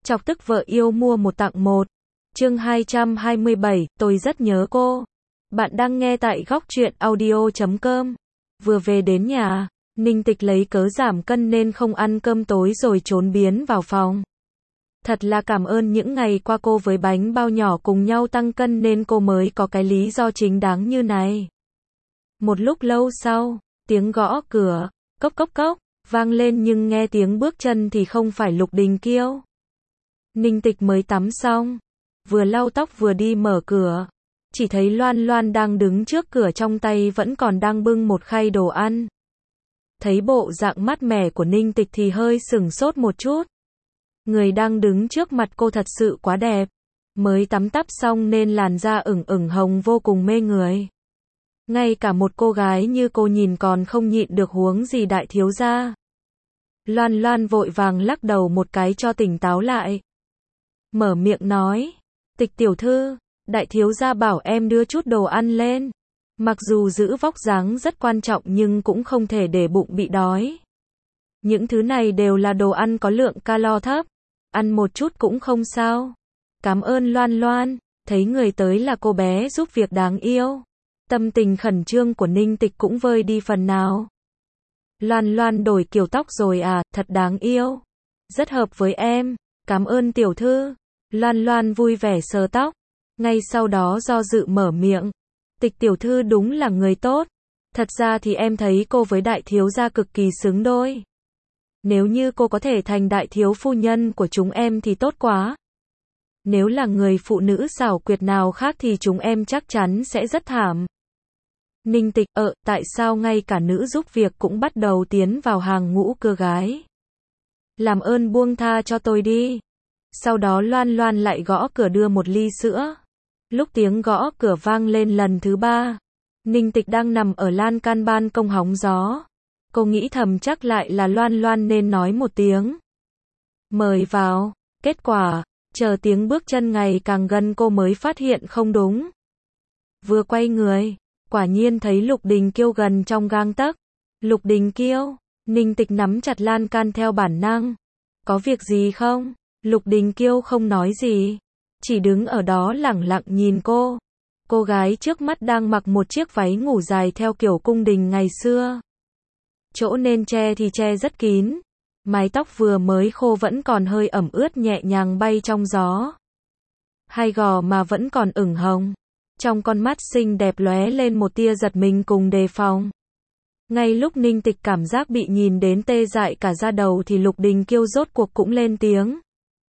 Chọc tức vợ yêu mua một tặng một. Chương 227, tôi rất nhớ cô. Bạn đang nghe tại góc truyện audio.com. Vừa về đến nhà, Ninh Tịch lấy cớ giảm cân nên không ăn cơm tối rồi trốn biến vào phòng. Thật là cảm ơn những ngày qua cô với bánh bao nhỏ cùng nhau tăng cân nên cô mới có cái lý do chính đáng như này. Một lúc lâu sau, tiếng gõ cửa, cốc cốc cốc, vang lên nhưng nghe tiếng bước chân thì không phải Lục Đình Kiêu. Ninh Tịch mới tắm xong, vừa lau tóc vừa đi mở cửa, chỉ thấy Loan Loan đang đứng trước cửa trong tay vẫn còn đang bưng một khay đồ ăn. Thấy bộ dạng mát mẻ của Ninh Tịch thì hơi sửng sốt một chút. Người đang đứng trước mặt cô thật sự quá đẹp, mới tắm tắp xong nên làn da ửng ửng hồng vô cùng mê người. Ngay cả một cô gái như cô nhìn còn không nhịn được huống gì đại thiếu gia. Loan Loan vội vàng lắc đầu một cái cho tỉnh táo lại. Mở miệng nói, Tịch tiểu thư, đại thiếu gia bảo em đưa chút đồ ăn lên. Mặc dù giữ vóc dáng rất quan trọng nhưng cũng không thể để bụng bị đói. Những thứ này đều là đồ ăn có lượng calo thấp, ăn một chút cũng không sao. Cảm ơn Loan Loan, thấy người tới là cô bé giúp việc đáng yêu. Tâm tình khẩn trương của Ninh Tịch cũng vơi đi phần nào. Loan Loan đổi kiểu tóc rồi à, thật đáng yêu. Rất hợp với em, cảm ơn tiểu thư. Loan Loan vui vẻ sờ tóc. Ngay sau đó do dự mở miệng. Tịch tiểu thư đúng là người tốt. Thật ra thì em thấy cô với đại thiếu gia cực kỳ xứng đôi. Nếu như cô có thể thành đại thiếu phu nhân của chúng em thì tốt quá. Nếu là người phụ nữ xảo quyệt nào khác thì chúng em chắc chắn sẽ rất thảm. Ninh Tịch, tại sao ngay cả nữ giúp việc cũng bắt đầu tiến vào hàng ngũ cưa gái? Làm ơn buông tha cho tôi đi. Sau đó Loan Loan lại gõ cửa đưa một ly sữa. Lúc tiếng gõ cửa vang lên lần thứ ba, Ninh Tịch đang nằm ở lan can ban công hóng gió. Cô nghĩ thầm chắc lại là Loan Loan nên nói một tiếng. Mời vào. Kết quả, chờ tiếng bước chân ngày càng gần cô mới phát hiện không đúng. Vừa quay người, quả nhiên thấy Lục Đình Kiêu gần trong gang tấc. Lục Đình Kiêu, Ninh Tịch nắm chặt lan can theo bản năng. Có việc gì không? Lục Đình Kiêu không nói gì, chỉ đứng ở đó lẳng lặng nhìn cô. Cô gái trước mắt đang mặc một chiếc váy ngủ dài theo kiểu cung đình ngày xưa. Chỗ nên che thì che rất kín. Mái tóc vừa mới khô vẫn còn hơi ẩm ướt nhẹ nhàng bay trong gió. Hai gò mà vẫn còn ửng hồng. Trong con mắt xinh đẹp lóe lên một tia giật mình cùng đề phòng. Ngay lúc Ninh Tịch cảm giác bị nhìn đến tê dại cả da đầu thì Lục Đình Kiêu rốt cuộc cũng lên tiếng.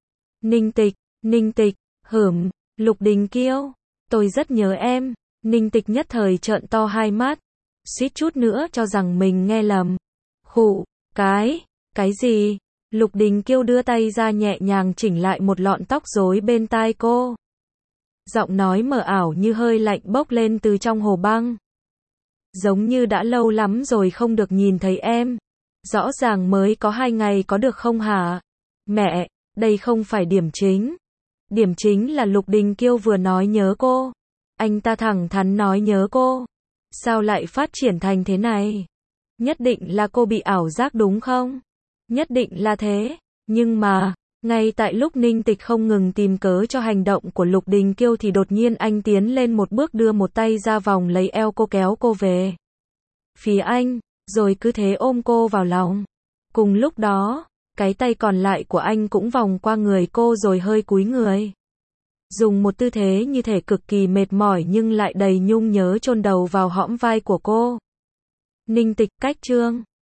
Ninh Tịch, Lục Đình Kiêu, tôi rất nhớ em. Ninh Tịch nhất thời trợn to hai mắt, suýt chút nữa cho rằng mình nghe lầm. Khụ, cái gì? Lục Đình Kiêu đưa tay ra nhẹ nhàng chỉnh lại một lọn tóc rối bên tai cô. Giọng nói mờ ảo như hơi lạnh bốc lên từ trong hồ băng. Giống như đã lâu lắm rồi không được nhìn thấy em. Rõ ràng mới có 2 ngày có được không hả? Mẹ, đây không phải điểm chính. Điểm chính là Lục Đình Kiêu vừa nói nhớ cô. Anh ta thẳng thắn nói nhớ cô. Sao lại phát triển thành thế này? Nhất định là cô bị ảo giác đúng không? Nhất định là thế. Nhưng mà, ngay tại lúc Ninh Tịch không ngừng tìm cớ cho hành động của Lục Đình Kiêu thì đột nhiên anh tiến lên một bước đưa một tay ra vòng lấy eo cô kéo cô về phía anh, rồi cứ thế ôm cô vào lòng. Cùng lúc đó, cái tay còn lại của anh cũng vòng qua người cô rồi hơi cúi người. Dùng một tư thế như thể cực kỳ mệt mỏi nhưng lại đầy nhung nhớ chôn đầu vào hõm vai của cô. Ninh Tịch, cách chương